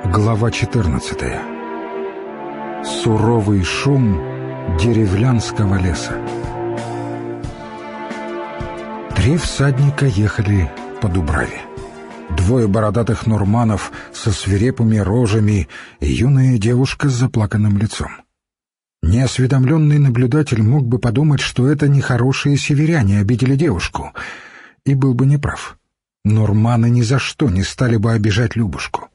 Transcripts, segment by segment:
Глава 14. Суровый шум деревлянского леса. 3 всадника ехали по Дубраве. 2 бородатых нурманов со свирепыми рожами и юная девушка с заплаканным лицом. Неосведомленный наблюдатель мог бы подумать, что это нехорошие северяне обидели девушку, и был бы неправ. Нурманы ни за что не стали бы обижать Любушку.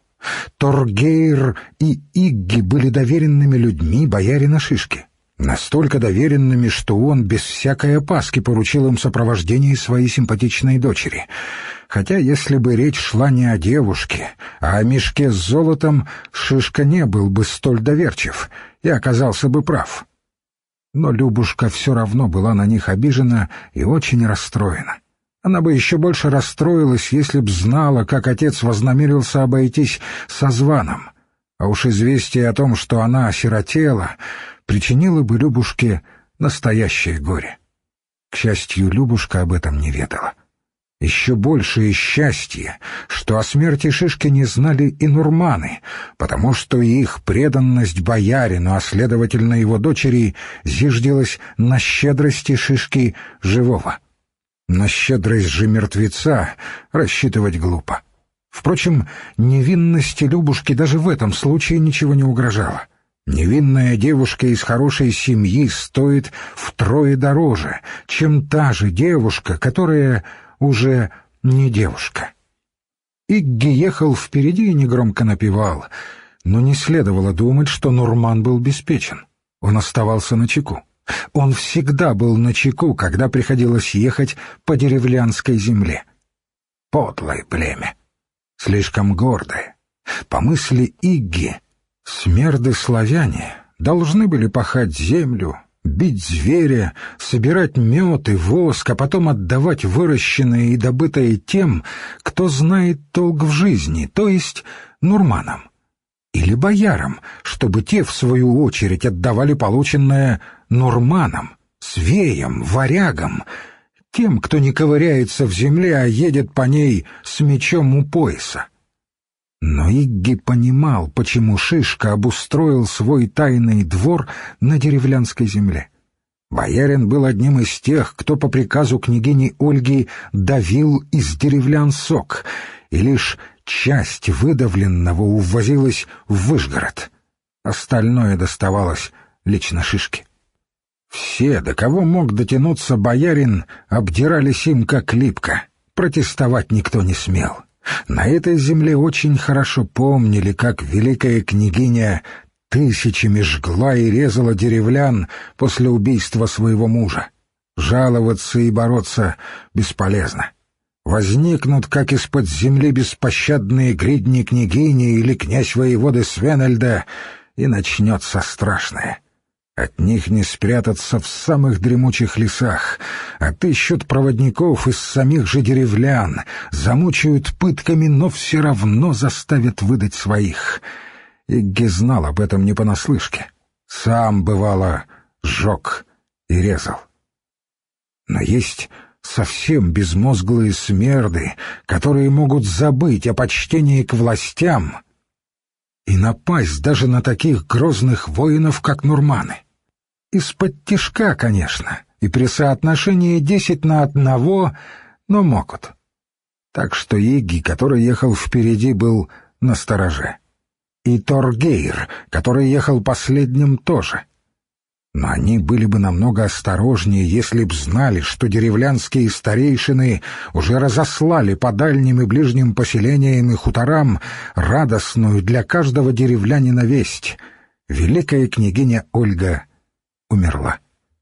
Торгейр и Игги были доверенными людьми боярина Шишки. Настолько доверенными, что он без всякой опаски поручил им сопровождение своей симпатичной дочери. Хотя, если бы речь шла не о девушке, а о мешке с золотом, Шишка не был бы столь доверчив и оказался бы прав. Но Любушка все равно была на них обижена и очень расстроена. Она бы еще больше расстроилась, если б знала, как отец вознамерился обойтись со Званом. А уж известие о том, что она осиротела, причинило бы Любушке настоящее горе. К счастью, Любушка об этом не ведала. Еще большее счастье, что о смерти Шишки не знали и нурманы, потому что их преданность боярину, а следовательно его дочери, зиждилась на щедрости Шишки живого. На щедрость же мертвеца рассчитывать глупо. Впрочем, невинности Любушки даже в этом случае ничего не угрожало. Невинная девушка из хорошей семьи стоит втрое дороже, чем та же девушка, которая уже не девушка. Игги ехал впереди и негромко напевал, но не следовало думать, что Нурман был беспечен. Он оставался начеку. Он всегда был начеку, когда приходилось ехать по деревлянской земле. Подлое племя, слишком гордое. По мысли Игги, смерды-славяне должны были пахать землю, бить зверя, собирать мед и воск, а потом отдавать выращенное и добытое тем, кто знает толк в жизни, то есть нурманам. Или боярам, чтобы те, в свою очередь, отдавали полученное нурманам, свеям, варягам, тем, кто не ковыряется в земле, а едет по ней с мечом у пояса. Но Игги понимал, почему Шишка обустроил свой тайный двор на деревлянской земле. Боярин был одним из тех, кто по приказу княгини Ольги давил из деревлян сок, и лишь часть выдавленного увозилась в Вышгород. Остальное доставалось лично Шишке. Все, до кого мог дотянуться боярин, обдирались им как липко. Протестовать никто не смел. На этой земле очень хорошо помнили, как великая княгиня тысячами жгла и резала деревлян после убийства своего мужа. Жаловаться и бороться бесполезно. Возникнут, как из-под земли, беспощадные гридни княгини или князь воеводы Свенельда, и начнется страшное. От них не спрятаться в самых дремучих лесах, отыщут проводников из самих же деревлян, замучают пытками, но все равно заставят выдать своих. Игги знал об этом не понаслышке. Сам, бывало, сжег и резал. Но есть совсем безмозглые смерды, которые могут забыть о почтении к властям и напасть даже на таких грозных воинов, как нурманы. Из-под тишка, конечно, и при соотношении 10:1, но могут. Так что Игги, который ехал впереди, был настороже. И Торгейр, который ехал последним, тоже. Но они были бы намного осторожнее, если б знали, что деревлянские старейшины уже разослали по дальним и ближним поселениям и хуторам радостную для каждого деревлянина весть. Великая княгиня Ольга умерла.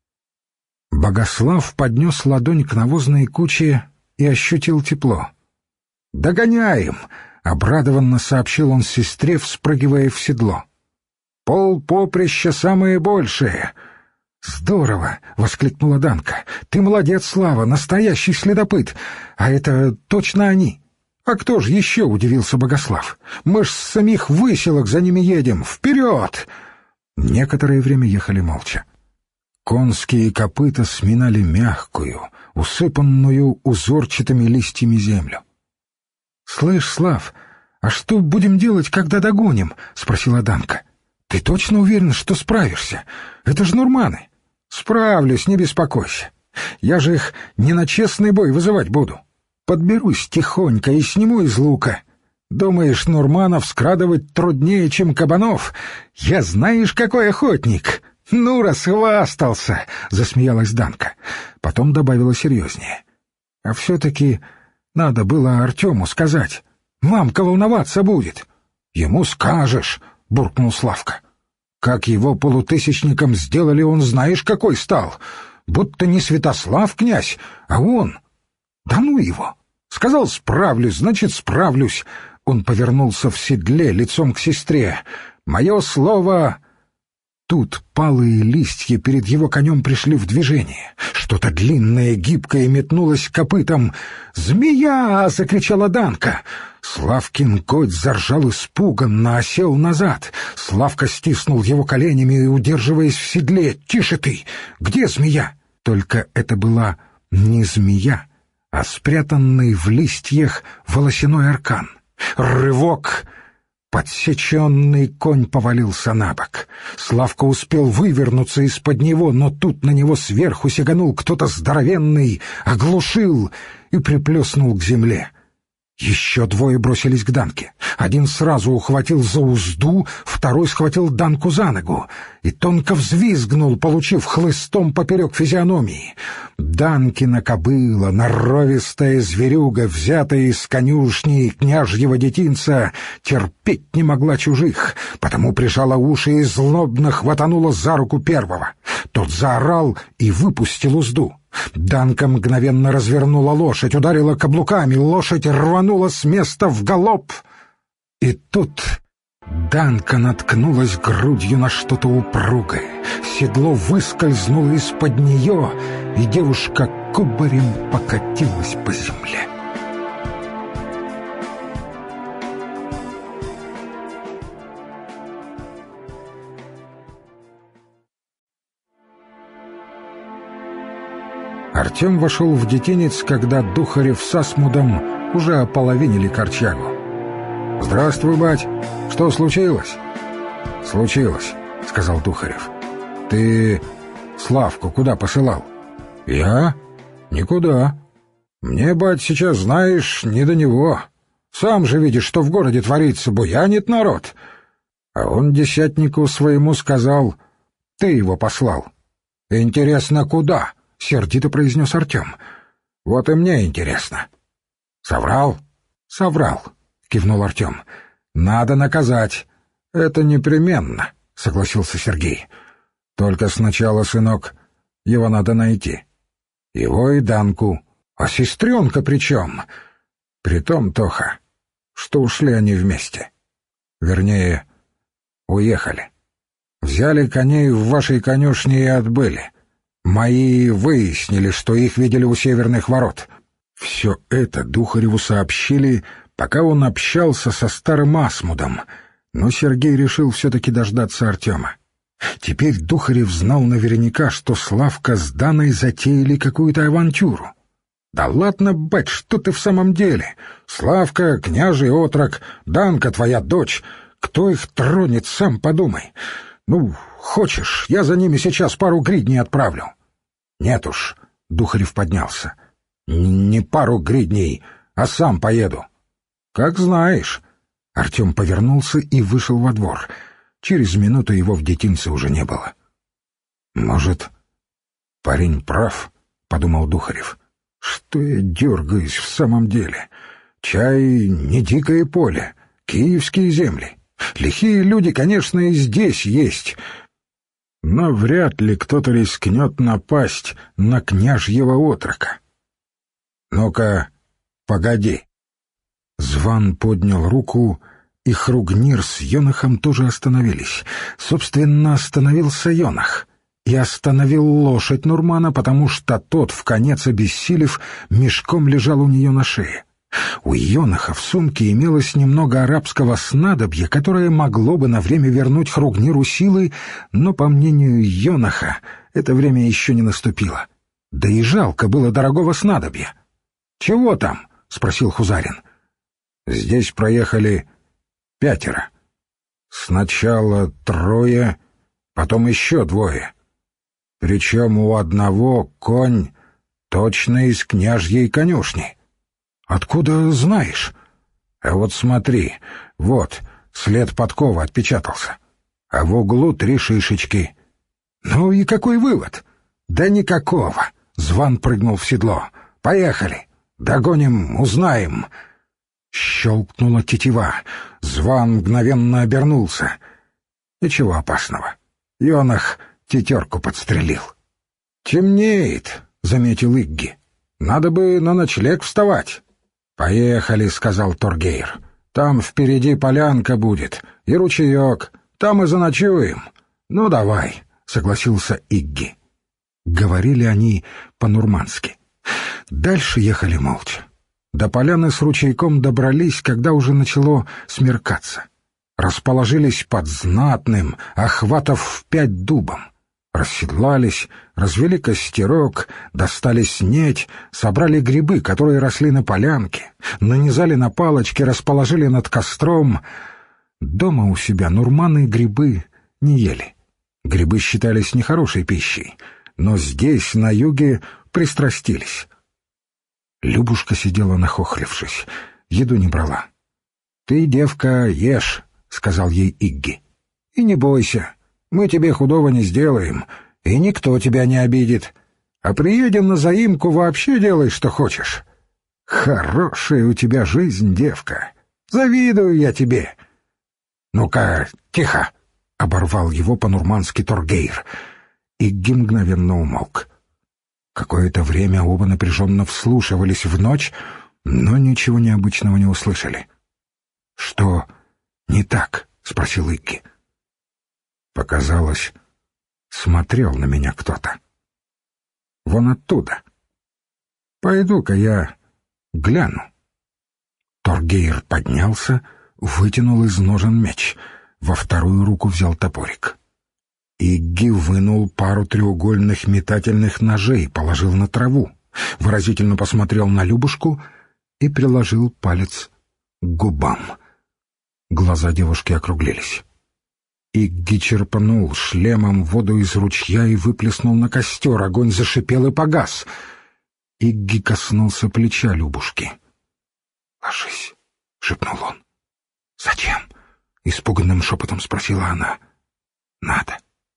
Богослав поднес ладонь к навозной куче и ощутил тепло. «Догоняем!» — обрадованно сообщил он сестре, вспрыгивая в седло. «Пол поприща самое большее!» «Здорово!» — воскликнула Данка. «Ты молодец, Слава, настоящий следопыт! А это точно они!» «А кто же еще?» — удивился Богослав. «Мы ж с самих выселок за ними едем! Вперед!» Некоторое время ехали молча. Конские копыта сминали мягкую, усыпанную узорчатыми листьями землю. «Слышь, Слав, «А что будем делать, когда догоним?» — спросила Данка. «Ты точно уверен, что справишься? Это же нурманы». «Справлюсь, не беспокойся. Я же их не на честный бой вызывать буду. Подберусь тихонько и сниму из лука. Думаешь, нурманов скрадывать труднее, чем кабанов? Я знаешь, какой охотник!» «Ну, расхвастался!» — засмеялась Данка. Потом добавила серьезнее. «А все-таки надо было Артему сказать. Мамка волноваться будет». «Ему скажешь!» — буркнул Славка. «Как его полутысячником сделали, он знаешь, какой стал. Будто не Святослав князь, а он. Да ну его! Сказал, справлюсь, значит, справлюсь». Он повернулся в седле лицом к сестре. «Мое слово...» Тут палые листья перед его конем пришли в движение. Что-то длинное, гибкое метнулось копытом. «Змея!» — закричала Данка. Славкин конь заржал испуганно, осел назад. Славка стиснул его коленями, удерживаясь в седле. «Тише ты! Где змея?» Только это была не змея, а спрятанный в листьях волосяной аркан. Рывок! Подсеченный конь повалился на бок. Славка успел вывернуться из-под него, но тут на него сверху сиганул кто-то здоровенный, оглушил и приплюснул к земле. Еще двое бросились к Данке. Один сразу ухватил за узду, второй схватил Данку за ногу и тонко взвизгнул, получив хлыстом поперек физиономии. Данкина кобыла, норовистая зверюга, взятая из конюшни княжьего детинца, терпеть не могла чужих, потому прижала уши и злобно хватанула за руку первого. Тот заорал и выпустил узду. Данка мгновенно развернула лошадь, ударила каблуками, лошадь рванула с места в галоп. И тут Данка наткнулась грудью на что-то упругое. Седло выскользнуло из-под нее, и девушка кубарем покатилась по земле. Артем вошел в детинец, когда Духарев с Асмудом уже ополовинили корчагу. «Здравствуй, бать! Что случилось?» «Случилось», — сказал Духарев. «Ты Славку куда посылал?» «Я? Никуда. Мне, бать, сейчас, знаешь, не до него. Сам же видишь, что в городе творится, буянит народ». А он десятнику своему сказал: «Ты его послал». «Интересно, куда?» — сердито произнес Артем. «Вот и мне интересно». «Соврал?» «Соврал», — кивнул Артем. «Надо наказать». «Это непременно», — согласился Сергей. «Только сначала, сынок, его надо найти. Его и Данку. А сестренка при чем?» «Притом, Тоха, что ушли они вместе. Вернее, уехали. Взяли коней в вашей конюшне и отбыли. Мои выяснили, что их видели у северных ворот». Все это Духареву сообщили, пока он общался со старым Асмудом, но Сергей решил все-таки дождаться Артема. Теперь Духарев знал наверняка, что Славка с Даной затеяли какую-то авантюру. «Да ладно, бать, что ты в самом деле? Славка, княжий отрок, Данка твоя дочь. Кто их тронет, сам подумай. Ну, хочешь, я за ними сейчас пару гридней отправлю». «Нет уж», — Духарев поднялся. «Не пару гридней, а сам поеду». «Как знаешь». Артем повернулся и вышел во двор. Через минуту его в детинце уже не было. «Может, парень прав?» — подумал Духарев. «Что я дергаюсь в самом деле? Чай не дикое поле, киевские земли. Лихие люди, конечно, и здесь есть, но вряд ли кто-то рискнет напасть на княжьего отрока. Ну-ка, погоди». Зван поднял руку, и Хругнир с Йонахом тоже остановились. Собственно, остановился Йонах и остановил лошадь Нурмана, потому что тот, вконец обессилев, мешком лежал у нее на шее. У Йонаха в сумке имелось немного арабского снадобья, которое могло бы на время вернуть Хругниру силы, но, по мнению Йонаха, это время еще не наступило. Да и жалко было дорогого снадобья. «Чего там?» — спросил Хузарин. Здесь проехали 5. Сначала 3, потом еще 2. Причем у одного конь точно из княжьей конюшни. Откуда знаешь? А вот смотри, вот след подковы отпечатался, а в углу 3 шишечки. Ну и какой вывод? Да никакого. Зван прыгнул в седло. Поехали, догоним, узнаем. Щелкнула тетива. Зван мгновенно обернулся. Ничего опасного. Йонах тетерку подстрелил. «Темнеет», — заметил Игги. «Надо бы на ночлег вставать». «Поехали», — сказал Торгейр. «Там впереди полянка будет и ручеек. Там и заночуем». «Ну, давай», — согласился Игги. Говорили они по-нурмански. Дальше ехали молча. До поляны с ручейком добрались, когда уже начало смеркаться. Расположились под знатным, охватов в 5 дубом. Расседлались, развели костерок, достали снеть, собрали грибы, которые росли на полянке, нанизали на палочки, расположили над костром. Дома у себя нурманы грибы не ели. Грибы считались нехорошей пищей, но здесь, на юге, пристрастились. Любушка сидела нахохлившись, еду не брала. «Ты, девка, ешь», — сказал ей Игги. «И не бойся. Мы тебе худого не сделаем, и никто тебя не обидит. А приедем на заимку, вообще делай, что хочешь. Хорошая у тебя жизнь, девка. Завидую я тебе». «Ну-ка, тихо!» — оборвал его по-нурмански Торгейр. Игги мгновенно умолк. Какое-то время оба напряженно вслушивались в ночь, но ничего необычного не услышали. «Что не так?» — спросил Игги. Показалось, смотрел на меня кто-то. Вон оттуда. Пойду-ка я гляну. Торгейр поднялся, вытянул из ножен меч, во вторую руку взял топорик. Игги вынул пару треугольных метательных ножей, положил на траву, выразительно посмотрел на Любушку и приложил палец к губам. Глаза девушки округлились. Игги черпнул шлемом воду из ручья и выплеснул на костер. Огонь зашипел и погас. Игги коснулся плеча Любушки. «Ложись», — шепнул он. «Зачем?» — испуганным шепотом спросила она. «Надо».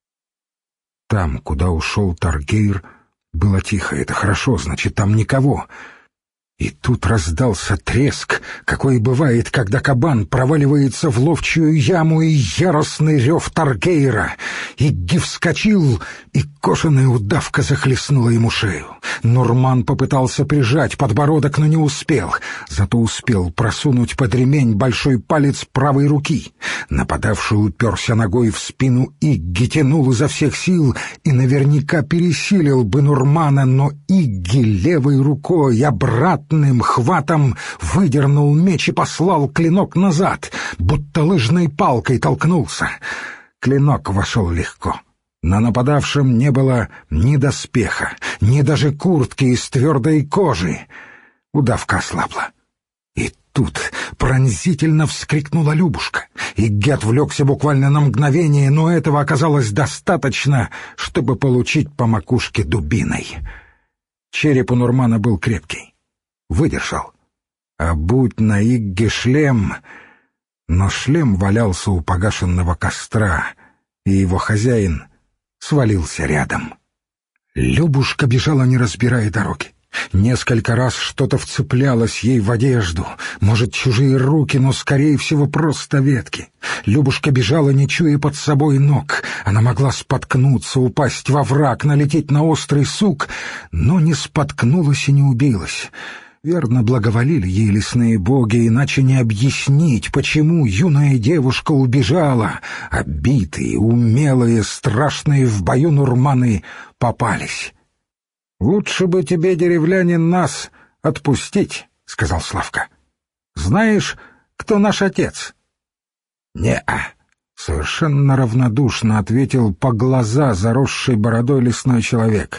Там, куда ушел Торгейр, было тихо. Это хорошо, значит, там никого. И тут раздался треск, какой бывает, когда кабан проваливается в ловчую яму, и яростный рев Торгейра. Игги вскочил, и кошаная удавка захлестнула ему шею. Нурман попытался прижать подбородок, но не успел. Зато успел просунуть под ремень большой палец правой руки. Нападавший уперся ногой в спину Игги, тянул изо всех сил и наверняка пересилил бы Нурмана, но Игги левой рукой обратным хватом выдернул меч и послал клинок назад, будто лыжной палкой толкнулся. Клинок вошел легко. На нападавшем не было ни доспеха, ни даже куртки из твердой кожи. Удавка ослабла. И тут пронзительно вскрикнула Любушка. Игги отвлекся буквально на мгновение, но этого оказалось достаточно, чтобы получить по макушке дубиной. Череп у Нурмана был крепкий. Выдержал. А будь на Игге шлем... Но шлем валялся у погашенного костра, и его хозяин свалился рядом. Любушка бежала, не разбирая дороги. Несколько раз что-то вцеплялось ей в одежду, может, чужие руки, но, скорее всего, просто ветки. Любушка бежала, не чуя под собой ног. Она могла споткнуться, упасть во враг, налететь на острый сук, но не споткнулась и не убилась. Верно, благоволили ей лесные боги, иначе не объяснить, почему юная девушка убежала, а битые, умелые, страшные в бою нурманы попались. «Лучше бы тебе, деревлянин, нас отпустить», — сказал Славка. «Знаешь, кто наш отец?» «Не-а», — совершенно равнодушно ответил по глаза заросший бородой лесной человек.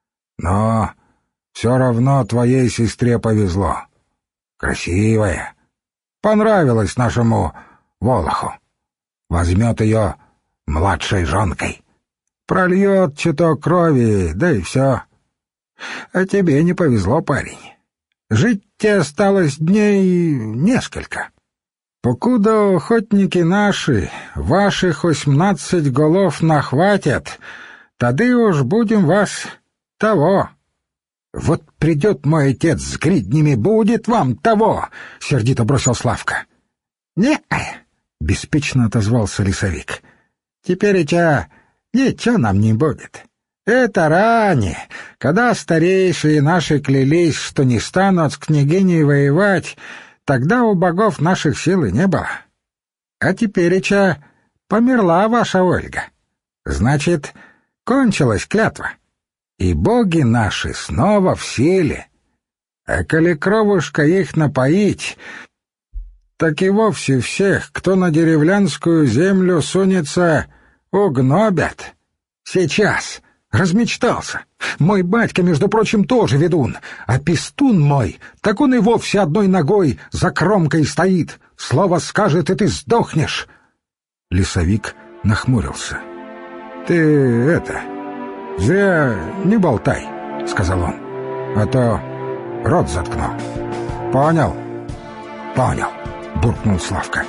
«Но все равно твоей сестре повезло. Красивая. Понравилось нашему Волоху. Возьмет ее младшей жонкой. Прольет чуток крови, да и все. А тебе не повезло, парень. Жить тебе осталось дней несколько. Покуда охотники наши ваших 18 голов нахватят, тады уж будем вас того. Вот придет мой отец с гриднями, будет вам того, — сердито бросил Славка. Беспечно отозвался лесовик. Теперь-то ничего нам не будет. Это ранее, когда старейшие наши клялись, что не станут с княгиней воевать, тогда у богов наших сил и не было. А теперь-то померла ваша Ольга. Значит, кончилась клятва. И боги наши снова в силе. А коли кровушка их напоить, так и вовсе всех, кто на деревлянскую землю сунется, угнобят. Сейчас размечтался. Мой батька, между прочим, тоже ведун, а пестун мой, так он и вовсе одной ногой за кромкой стоит. Слово скажет, и ты сдохнешь. Лесовик нахмурился. — Ты зря не болтай, — сказал он, — а то рот заткну. — Понял? — Понял, — буркнул Славка.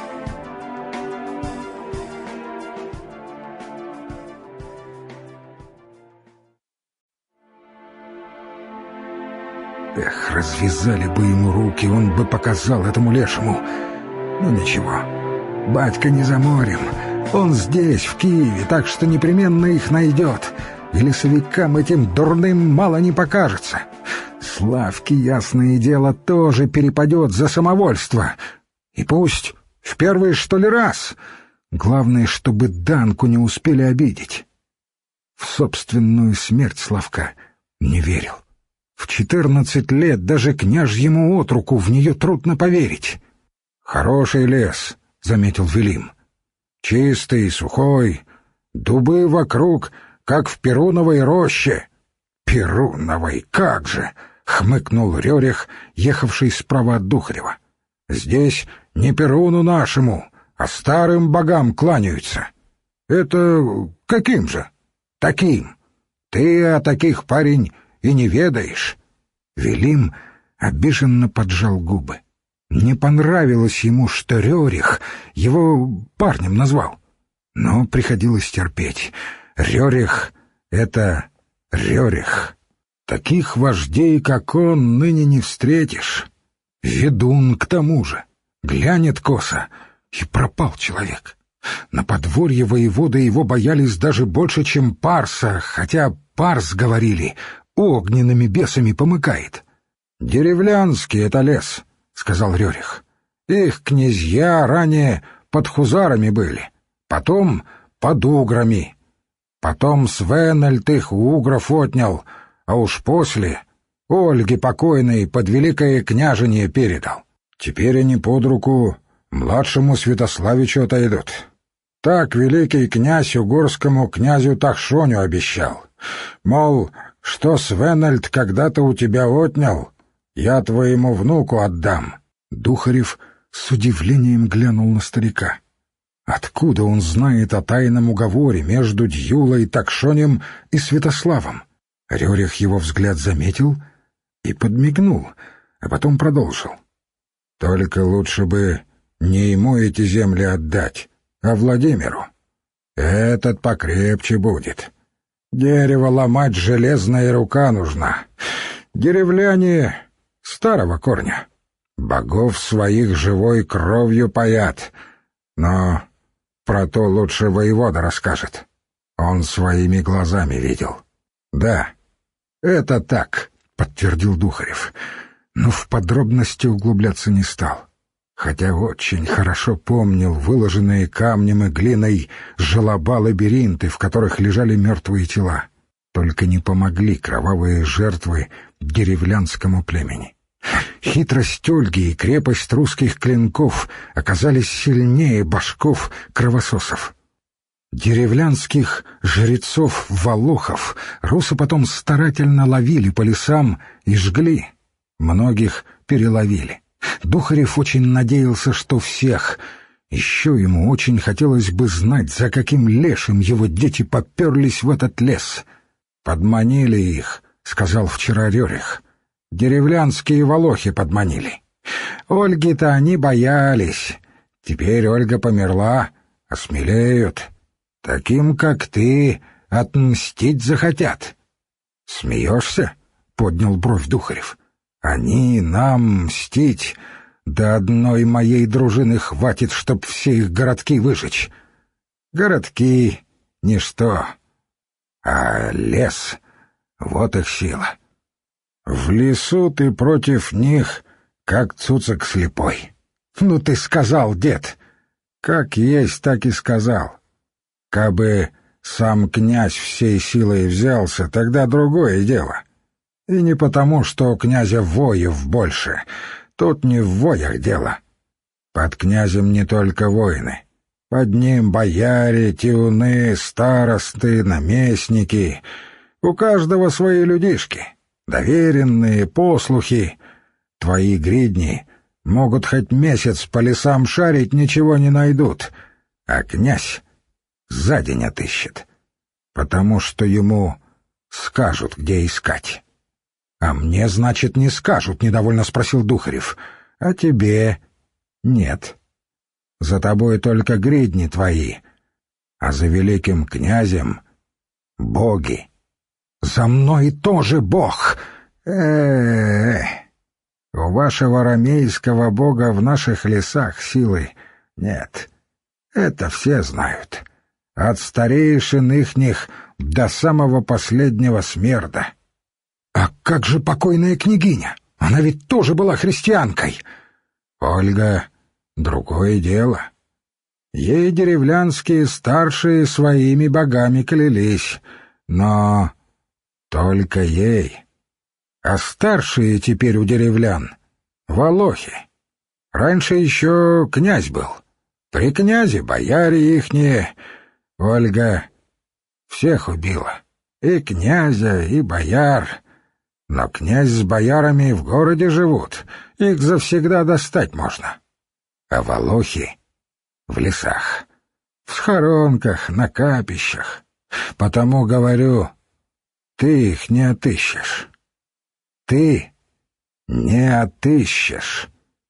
Эх, развязали бы ему руки, он бы показал этому лешему. Ну ничего, батька не за морем, он здесь, в Киеве, так что непременно их найдет. И лесовикам этим дурным мало не покажется. Славке, ясное дело, тоже перепадет за самовольство. И пусть в первый, что ли, раз. Главное, чтобы Данку не успели обидеть. В собственную смерть Славка не верил. В 14 лет даже княжьему отруку в нее трудно поверить. «Хороший лес», — заметил Велим. «Чистый, сухой, дубы вокруг, как в Перуновой роще». «Перуновой, как же!» — хмыкнул Рерих, ехавший справа от Духарева. «Здесь не Перуну нашему, а старым богам кланяются». «Это каким же?» «Таким. Ты о таких, парень, и не ведаешь». Велим обиженно поджал губы. Не понравилось ему, что Рерих его парнем назвал. Но приходилось терпеть. Рерих — это Рерих. Таких вождей, как он, ныне не встретишь. Ведун к тому же. Глянет косо, и пропал человек. На подворье воеводы его боялись даже больше, чем Парса, хотя Парс, говорили, огненными бесами помыкает. «Деревлянский это лес», — сказал Рерих. «Их князья ранее под хузарами были, потом под уграми. Потом Свенельд их у угров отнял, а уж после Ольге покойной под великое княжение передал. Теперь они под руку младшему Святославичу отойдут. Так великий князь угорскому князю Тахшоню обещал. Мол, что Свенельд когда-то у тебя отнял, я твоему внуку отдам». Духарев с удивлением глянул на старика. Откуда он знает о тайном уговоре между Дьюлой, Такшонем и Святославом? Рерих его взгляд заметил и подмигнул, а потом продолжил. «Только лучше бы не ему эти земли отдать, а Владимиру. Этот покрепче будет. Дерево ломать железная рука нужна. Деревляне старого корня. Богов своих живой кровью паят. Но про то лучше воевода расскажет. Он своими глазами видел». «Да, это так», — подтвердил Духарев, но в подробности углубляться не стал, хотя очень хорошо помнил выложенные камнем и глиной желоба-лабиринты, в которых лежали мертвые тела. Только не помогли кровавые жертвы деревлянскому племени. Хитрость Ольги и крепость русских клинков оказались сильнее башков кровососов. Деревлянских жрецов-волохов русы потом старательно ловили по лесам и жгли. Многих переловили. Духарев очень надеялся, что всех. Еще ему очень хотелось бы знать, за каким лешим его дети поперлись в этот лес. «Подманили их», — сказал вчера Рерих. «Деревлянские волохи подманили. Ольги-то они боялись. Теперь Ольга померла, осмелеют. Таким, как ты, отмстить захотят». «Смеешься?» — поднял бровь Духарев. «Они нам мстить, да одной моей дружины хватит, чтоб все их городки выжечь. Городки — ничто, а лес — вот их сила. В лесу ты против них, как цуцик слепой». «Ну ты сказал, дед!» «Как есть, так и сказал. Кабы сам князь всей силой взялся, тогда другое дело. И не потому, что у князя воев больше. Тут не в воях дело. Под князем не только воины. Под ним бояре, тиуны, старосты, наместники. У каждого свои людишки. Доверенные, послухи. Твои гридни могут хоть месяц по лесам шарить, ничего не найдут. А князь за день отыщет. Потому что ему скажут, где искать». «А мне, значит, не скажут?» — недовольно спросил Духарев. «А тебе?» «Нет. За тобой только гридни твои, а за великим князем — боги. За мной тоже бог! У вашего ромейского бога в наших лесах силы нет. Это все знают. От старейшин ихних до самого последнего смерда». «А как же покойная княгиня? Она ведь тоже была христианкой». «Ольга, другое дело. Ей деревлянские старшие своими богами клялись, но только ей. А старшие теперь у деревлян — волохи. Раньше еще князь был. При князе бояре ихние. Ольга всех убила, и князя, и бояр. Но князь с боярами в городе живут, их завсегда достать можно. А волохи в лесах, в схоронках, на капищах. Потому говорю, ты их не отыщешь. Ты не отыщешь».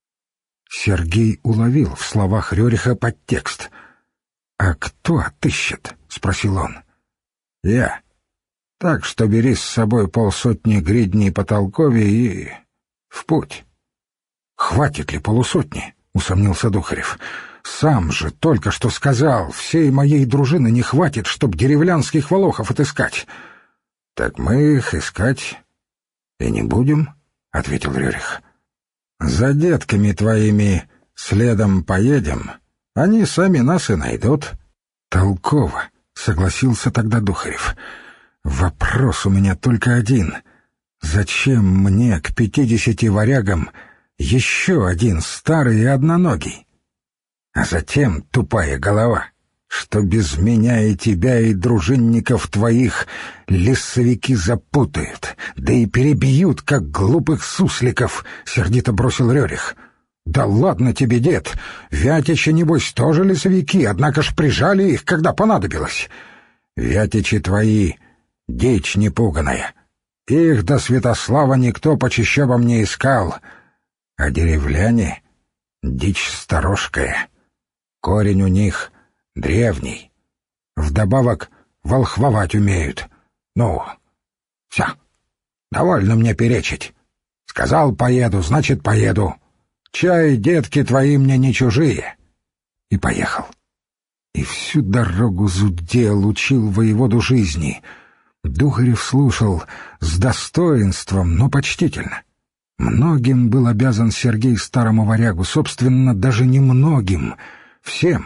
Сергей уловил в словах Рериха подтекст. «А кто отыщет?» — спросил он. «Я. Так что бери с собой 50 гридней по толкове и в путь». «Хватит ли 50?» — усомнился Духарев. «Сам же только что сказал, всей моей дружины не хватит, чтоб деревлянских волохов отыскать». «Так мы их искать и не будем», — ответил Рерих. «За детками твоими следом поедем, они сами нас и найдут». «Толково», — согласился тогда Духарев. «Вопрос у меня только один. Зачем мне к 50 варягам еще один старый и одноногий? А затем, тупая голова, что без меня и тебя, и дружинников твоих лесовики запутают, да и перебьют, как глупых сусликов», — сердито бросил Рерих. «Да ладно тебе, дед, вятичи, небось, тоже лесовики, однако ж прижали их, когда понадобилось». «Вятичи твои — дичь непуганая. Их до Святослава никто по чащобам не искал. А деревляне — дичь сторожкая. Корень у них древний. Вдобавок волхвовать умеют. Ну, все, довольно мне перечить. Сказал, поеду, значит, поеду. Чай, детки твои мне не чужие». И поехал. И всю дорогу зудел, учил воеводу жизни. Духарев слушал с достоинством, но почтительно. Многим был обязан Сергей старому варягу, собственно, даже не многим, всем.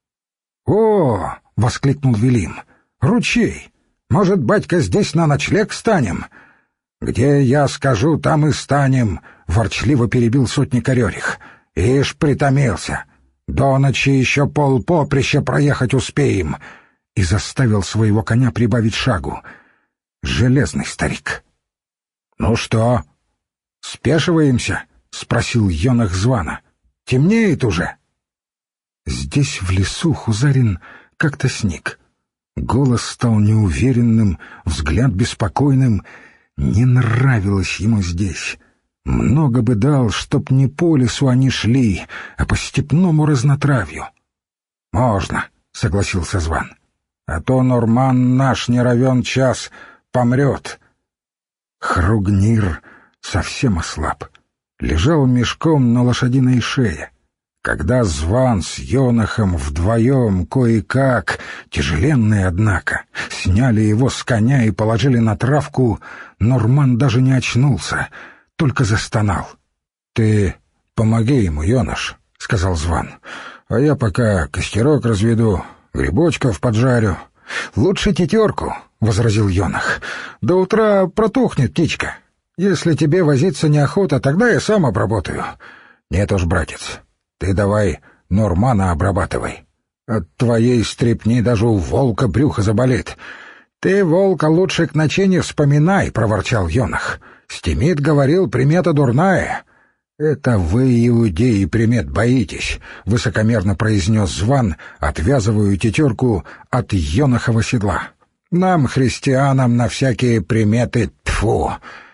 «О!» — воскликнул Велим. «Ручей! Может, батька, здесь на ночлег станем?» «Где я скажу, там и станем», — ворчливо перебил сотник Рерих. «Ишь, притомился. До ночи еще полпоприща проехать успеем», и заставил своего коня прибавить шагу. Железный старик. «Ну что, спешиваемся?» — спросил Йонах Звана. «Темнеет уже». Здесь, в лесу, Хузарин как-то сник. Голос стал неуверенным, взгляд беспокойным. Не нравилось ему здесь. Много бы дал, чтоб не по лесу они шли, а по степному разнотравью. «Можно», — согласился Зван. «А то Норман наш не равен час помрет». Хругнир совсем ослаб. Лежал мешком на лошадиной шее. Когда Зван с Йонахом вдвоем кое-как, тяжеленные, однако, сняли его с коня и положили на травку, Норман даже не очнулся, только застонал. «Ты помоги ему, Йонаш», — сказал Зван, — «а я пока костерок разведу, грибочков поджарю». «Лучше тетерку», — возразил Йонах. «До утра протухнет птичка. Если тебе возиться неохота, тогда я сам обработаю». «Нет уж, братец, ты давай Нормана обрабатывай. От твоей стрепни даже у волка брюхо заболит». «Ты волка лучше к ночи не вспоминай», — проворчал Йонах. «Стимит говорил, примета дурная». «Это вы, иудеи, примет боитесь», — высокомерно произнес Зван, отвязывая тетерку от Йонахова седла. «Нам, христианам, на всякие приметы тьфу».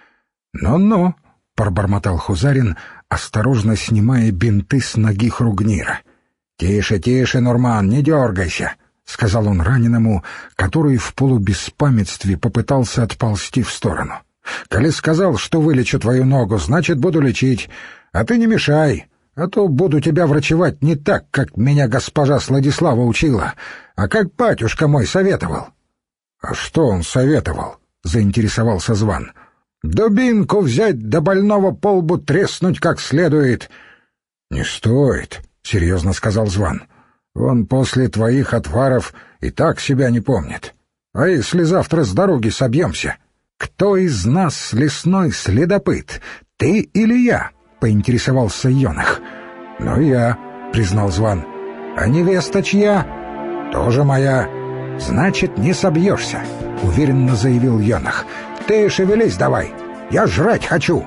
«Ну-ну», — пробормотал Хузарин, осторожно снимая бинты с ноги Хругнира. «Тише, тише, Норман, не дергайся», — сказал он раненому, который в полубеспамятстве попытался отползти в сторону. «Коли сказал, что вылечу твою ногу, значит, буду лечить. А ты не мешай, а то буду тебя врачевать не так, как меня госпожа Сладислава учила, а как батюшка мой советовал». «А что он советовал?» — заинтересовался Зван. «Дубинку взять да больного по лбу треснуть как следует». «Не стоит», — серьезно сказал Зван. «Он после твоих отваров и так себя не помнит. А если завтра с дороги собьемся?» «Кто из нас лесной следопыт, ты или я?» — поинтересовался Йонах. «Ну, я», — признал Зван. «А невеста чья?» «Тоже моя». «Значит, не собьешься», — уверенно заявил Йонах. «Ты шевелись давай, я жрать хочу».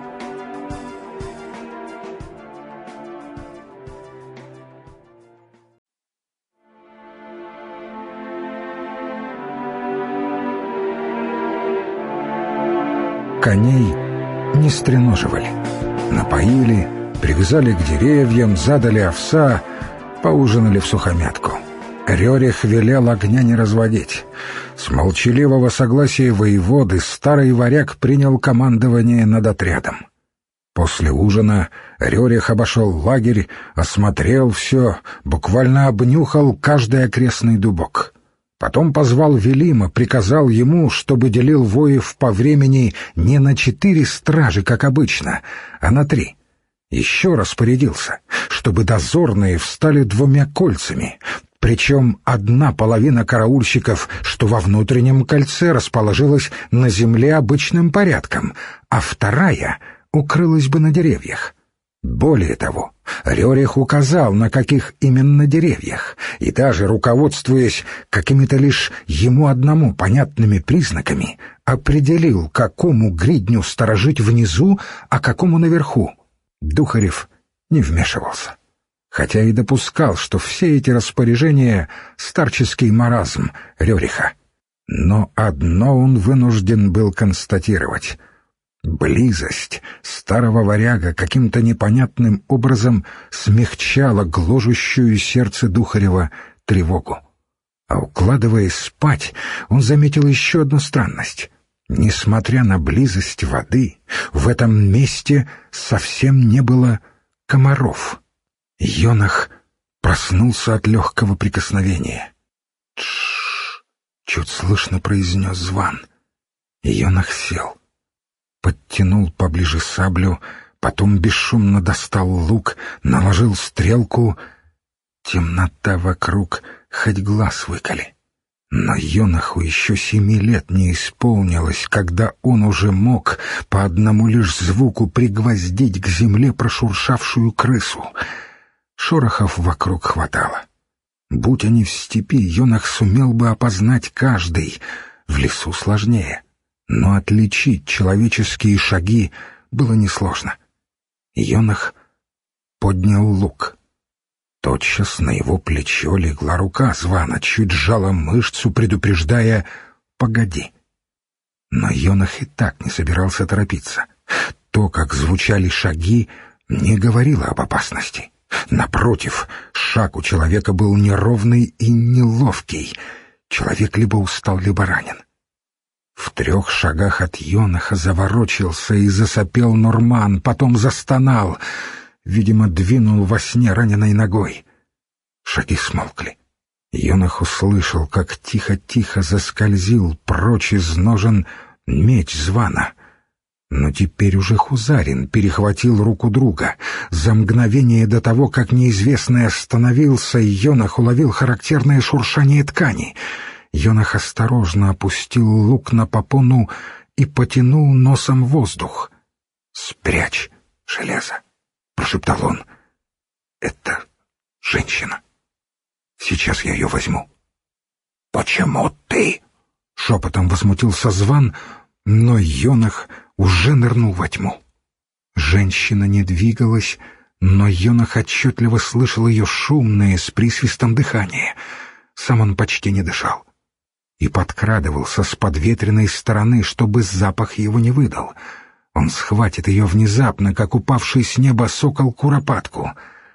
Коней не стреноживали. Напоили, привязали к деревьям, задали овса, поужинали всухомятку. Рерих велел огня не разводить. С молчаливого согласия воеводы старый варяг принял командование над отрядом. После ужина Рерих обошел лагерь, осмотрел все, буквально обнюхал каждый окрестный дубок. Потом позвал Велима, приказал ему, чтобы делил воев по времени не на 4 стражи, как обычно, а на 3. Еще распорядился, чтобы дозорные встали 2 кольцами, причем одна половина караульщиков, что во внутреннем кольце, расположилась на земле обычным порядком, а вторая укрылась бы на деревьях. Более того, Рерих указал, на каких именно деревьях, и даже, руководствуясь какими-то лишь ему одному понятными признаками, определил, какому гридню сторожить внизу, а какому наверху. Духарев не вмешивался, хотя и допускал, что все эти распоряжения — старческий маразм Рериха. Но одно он вынужден был констатировать — близость старого варяга каким-то непонятным образом смягчала гложущую сердце Духарева тревогу. А укладываясь спать, он заметил еще одну странность. Несмотря на близость воды, в этом месте совсем не было комаров. Йонах проснулся от легкого прикосновения. «Тш-ш-ш!» — чуть слышно произнес Зван. Йонах сел. Подтянул поближе саблю, потом бесшумно достал лук, наложил стрелку. Темнота вокруг, хоть глаз выколи. Но Йонаху еще 7 лет не исполнилось, когда он уже мог по одному лишь звуку пригвоздить к земле прошуршавшую крысу. Шорохов вокруг хватало. Будь они в степи, Йонах сумел бы опознать каждый. В лесу сложнее. Но отличить человеческие шаги было несложно. Йонах поднял лук. Тотчас на его плечо легла рука Звана, чуть сжала мышцу, предупреждая «погоди». Но Йонах и так не собирался торопиться. То, как звучали шаги, не говорило об опасности. Напротив, шаг у человека был неровный и неловкий. Человек либо устал, либо ранен. В 3 шагах от Йонаха заворочился и засопел Норман, потом застонал. Видимо, двинул во сне раненой ногой. Шаги смолкли. Йонах услышал, как тихо-тихо заскользил прочь из ножен меч Звана. Но теперь уже Хузарин перехватил руку друга. За мгновение до того, как неизвестный остановился, Йонах уловил характерное шуршание ткани. Йонах осторожно опустил лук на попону и потянул носом воздух. «Спрячь железо», — прошептал он. «Это женщина. Сейчас я ее возьму». «Почему ты?» — шепотом возмутился Зван, но Йонах уже нырнул во тьму. Женщина не двигалась, но Йонах отчетливо слышал ее шумное с присвистом дыхание. Сам он почти не дышал и подкрадывался с подветренной стороны, чтобы запах его не выдал. Он схватит ее внезапно, как упавший с неба сокол куропатку.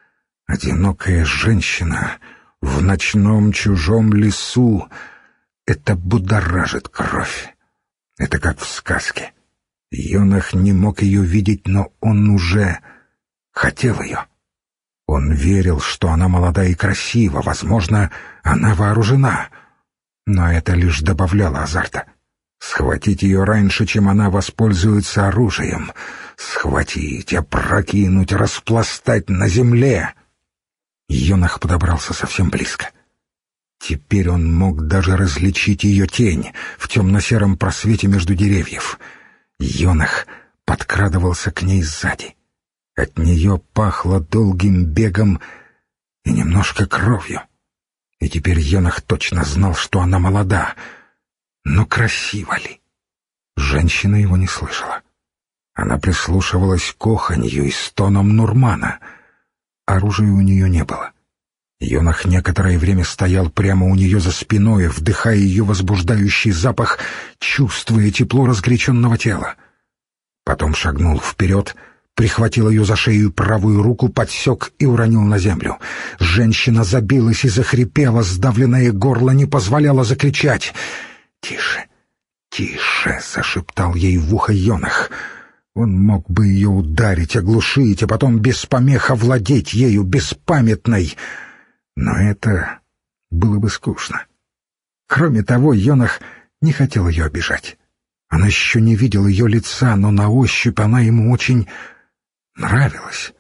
Одинокая женщина в ночном чужом лесу — это будоражит кровь. Это как в сказке. Йонах не мог ее видеть, но он уже хотел ее. Он верил, что она молода и красива, возможно, она вооружена. Но это лишь добавляло азарта. Схватить ее раньше, чем она воспользуется оружием. Схватить, опрокинуть, распластать на земле. Йонах подобрался совсем близко. Теперь он мог даже различить ее тень в темно-сером просвете между деревьев. Йонах подкрадывался к ней сзади. От нее пахло долгим бегом и немножко кровью. И теперь Йонах точно знал, что она молода. Но красива ли? Женщина его не слышала. Она прислушивалась к оханью и стонам Нурмана. Оружия у нее не было. Йонах некоторое время стоял прямо у нее за спиной, вдыхая ее возбуждающий запах, чувствуя тепло разгоряченного тела. Потом шагнул вперед, прихватил ее за шею правую руку, подсек и уронил на землю. Женщина забилась и захрипела, сдавленное горло не позволяло закричать. «Тише, тише!» — зашептал ей в ухо Йонах. Он мог бы ее ударить, оглушить, а потом без помех овладеть ею, беспамятной. Но это было бы скучно. Кроме того, Йонах не хотел ее обижать. Он еще не видел ее лица, но на ощупь она ему очень нравилась.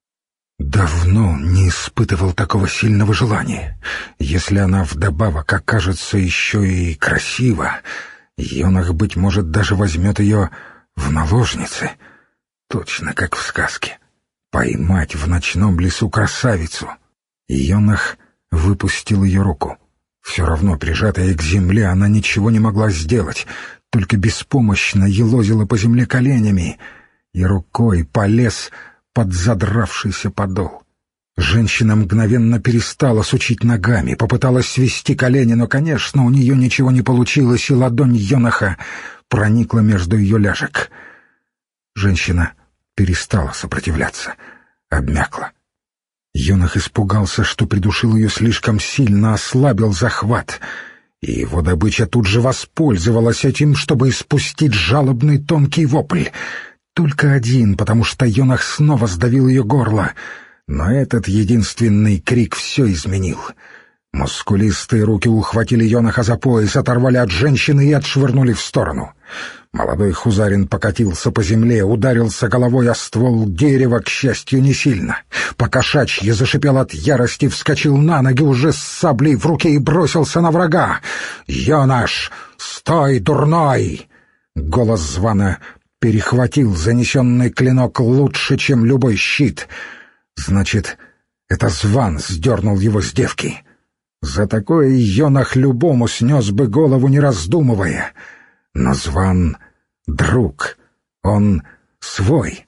Давно не испытывал такого сильного желания. Если она вдобавок окажется еще и красива, Йонах, быть может, даже возьмет ее в наложницы. Точно как в сказке. Поймать в ночном лесу красавицу. Йонах выпустил ее руку. Все равно, прижатая к земле, она ничего не могла сделать, только беспомощно елозила по земле коленями и рукой полез под задравшийся подол. Женщина мгновенно перестала сучить ногами, попыталась свести колени, но, конечно, у нее ничего не получилось, и ладонь Йонаха проникла между ее ляжек. Женщина перестала сопротивляться, обмякла. Йонах испугался, что придушил ее слишком сильно, ослабил захват, и его добыча тут же воспользовалась этим, чтобы испустить жалобный тонкий вопль. Только один, потому что Йонах снова сдавил ее горло, но этот единственный крик все изменил. Мускулистые руки ухватили Йонаха за пояс, оторвали от женщины и отшвырнули в сторону. Молодой Хузарин покатился по земле, ударился головой о ствол дерева, к счастью, не сильно. Покошачьи зашипел от ярости, вскочил на ноги уже с саблей в руке и бросился на врага. «Йонаш, стой, дурной!» Голос Звана перехватил занесенный клинок лучше, чем любой щит. Значит, это Зван сдернул его с девки. За такое Йонах любому снес бы голову, не раздумывая. Но Зван — друг, он свой,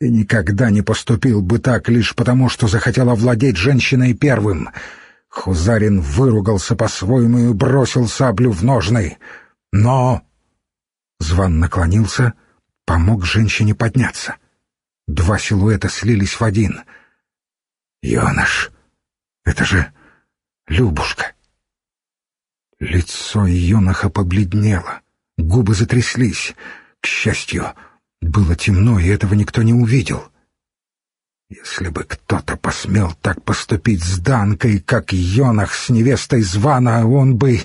и никогда не поступил бы так лишь потому, что захотел овладеть женщиной первым. Хузарин выругался по-своему и бросил саблю в ножны. Но Зван наклонился, помог женщине подняться. Два силуэта слились в один. «Йонаш, это же Любушка!» Лицо Йонаха побледнело, губы затряслись. К счастью, было темно, и этого никто не увидел. Если бы кто-то посмел так поступить с Данкой, как Йонах с невестой Звана, он бы...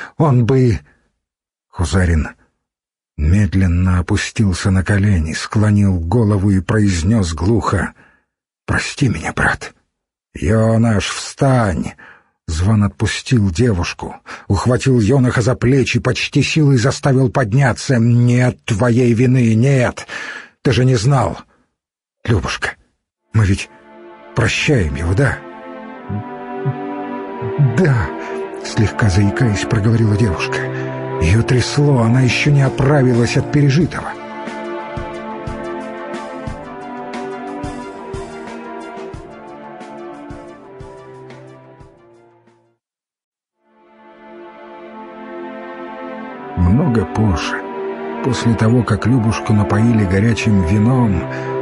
Хузарин медленно опустился на колени, склонил голову и произнес глухо: «Прости меня, брат». «Йонаш, встань!» Зван отпустил девушку, ухватил Йонаха за плечи, почти силой заставил подняться. «Нет твоей вины, нет! Ты же не знал! Любушка, мы ведь прощаем его, да?» «Да», — слегка заикаясь, проговорила девушка. Ее трясло, она еще не оправилась от пережитого. Много позже, после того, как Любушку напоили горячим вином,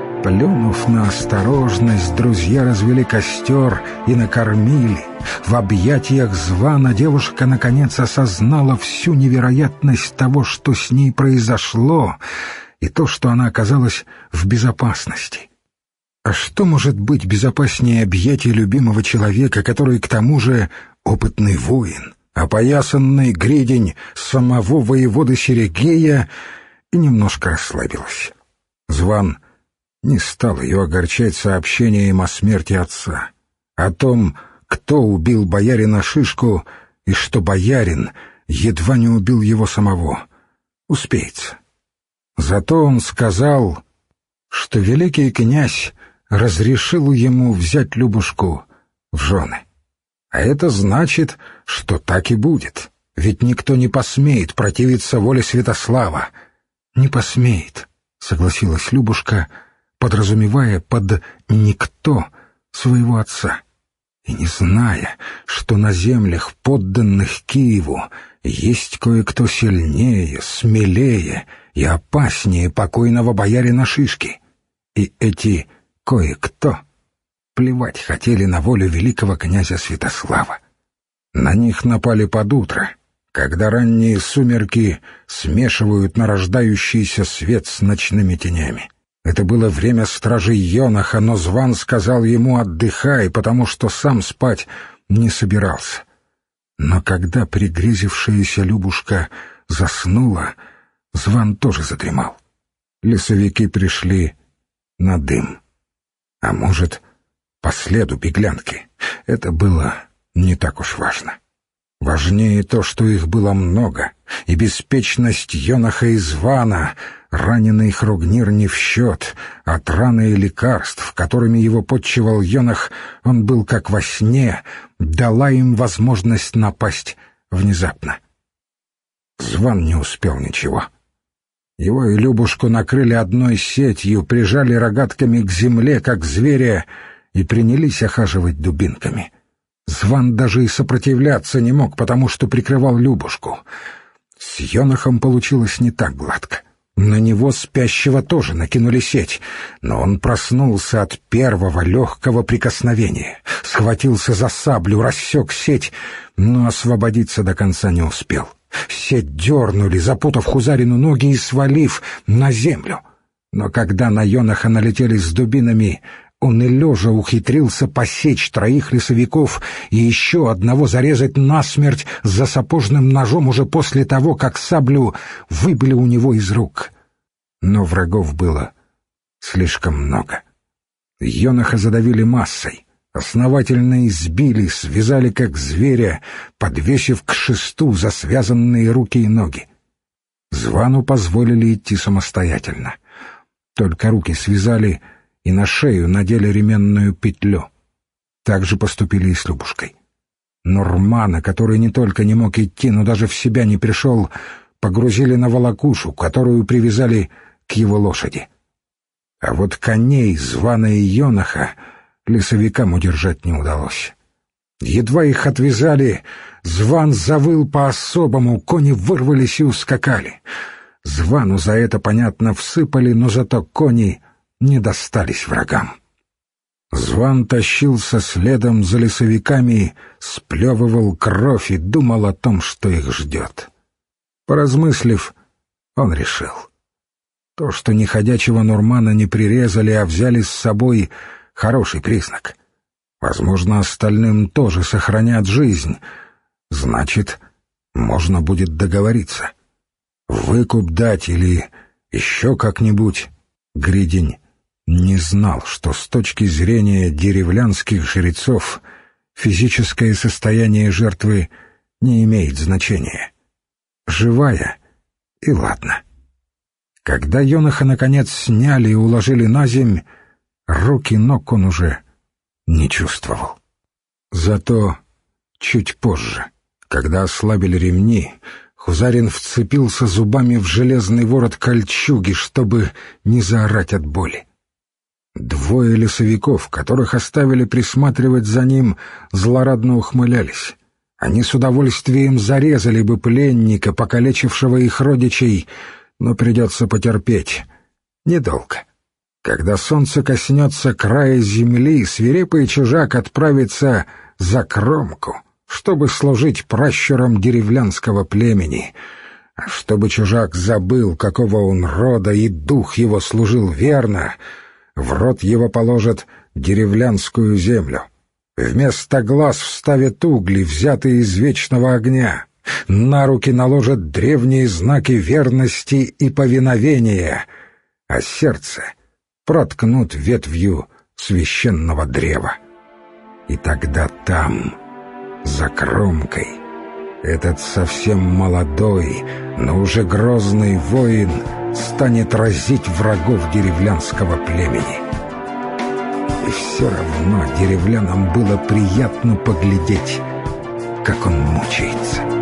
плюнув на осторожность, друзья развели костер и накормили. В объятиях Звана девушка наконец осознала всю невероятность того, что с ней произошло, и то, что она оказалась в безопасности. А что может быть безопаснее объятий любимого человека, который к тому же опытный воин, опоясанный гридень самого воеводы Серегея, и немножко расслабилась. Зван не стал ее огорчать сообщением о смерти отца, о том, кто убил боярина Шишку, и что боярин едва не убил его самого. Успеется. Зато он сказал, что великий князь разрешил ему взять Любушку в жены. А это значит, что так и будет, ведь никто не посмеет противиться воле Святослава. «Не посмеет», — согласилась Любушка, подразумевая под «никто» своего отца, и не зная, что на землях, подданных Киеву, есть кое-кто сильнее, смелее и опаснее покойного боярина Шишки. И эти кое-кто плевать хотели на волю великого князя Святослава. На них напали под утро, когда ранние сумерки смешивают нарождающийся свет с ночными тенями. Это было время стражи Йонаха, но Зван сказал ему: «Отдыхай», потому что сам спать не собирался. Но когда пригрезившаяся Любушка заснула, Зван тоже задремал. Лесовики пришли на дым. А может, по следу беглянки. Это было не так уж важно. Важнее то, что их было много, и беспечность Йонаха и Звана, раненый Хрогнир не в счет, от раны и лекарств, которыми его подчевал Йонах, он был как во сне, дала им возможность напасть внезапно. Зван не успел ничего. Его и Любушку накрыли одной сетью, прижали рогатками к земле, как зверя, и принялись охаживать дубинками. Зван даже и сопротивляться не мог, потому что прикрывал Любушку. С Йонахом получилось не так гладко. На него, спящего, тоже накинули сеть, но он проснулся от первого легкого прикосновения, схватился за саблю, рассек сеть, но освободиться до конца не успел. Сеть дернули, запутав Хузарину ноги и свалив на землю. Но когда на Йонаха налетели с дубинами, он и лежа ухитрился посечь 3 лесовиков и еще одного зарезать насмерть за сапожным ножом уже после того, как саблю выбили у него из рук. Но врагов было слишком много. Йонаха задавили массой, основательно избили, связали как зверя, подвесив к шесту за связанные руки и ноги. Звану позволили идти самостоятельно. Только руки связали и на шею надели ременную петлю. Так же поступили и с Любушкой. Нурмана, который не только не мог идти, но даже в себя не пришел, погрузили на волокушу, которую привязали к его лошади. А вот коней Звана и Йонаха лесовикам удержать не удалось. Едва их отвязали, Зван завыл по-особому, кони вырвались и ускакали. Звану за это, понятно, всыпали, но зато кони не достались врагам. Зван тащился следом за лесовиками, сплевывал кровь и думал о том, что их ждет. Поразмыслив, он решил. То, что неходячего Нурмана не прирезали, а взяли с собой, хороший признак. Возможно, остальным тоже сохранят жизнь. Значит, можно будет договориться. Выкуп дать или еще как-нибудь. Гридень не знал, что с точки зрения деревлянских жрецов физическое состояние жертвы не имеет значения. Живая — и ладно. Когда Йонаха наконец сняли и уложили на земь, руки ног он уже не чувствовал. Зато чуть позже, когда ослабили ремни, Хузарин вцепился зубами в железный ворот кольчуги, чтобы не заорать от боли. Двое лесовиков, которых оставили присматривать за ним, злорадно ухмылялись. Они с удовольствием зарезали бы пленника, покалечившего их родичей, но придется потерпеть. Недолго. Когда солнце коснется края земли, свирепый чужак отправится за кромку, чтобы служить пращурам деревлянского племени. А чтобы чужак забыл, какого он рода, и дух его служил верно, в рот его положат деревлянскую землю. Вместо глаз вставят угли, взятые из вечного огня. На руки наложат древние знаки верности и повиновения, а сердце проткнут ветвью священного древа. И тогда там, за кромкой, этот совсем молодой, но уже грозный воин станет разить врагов деревлянского племени. И все равно деревлянам было приятно поглядеть, как он мучается.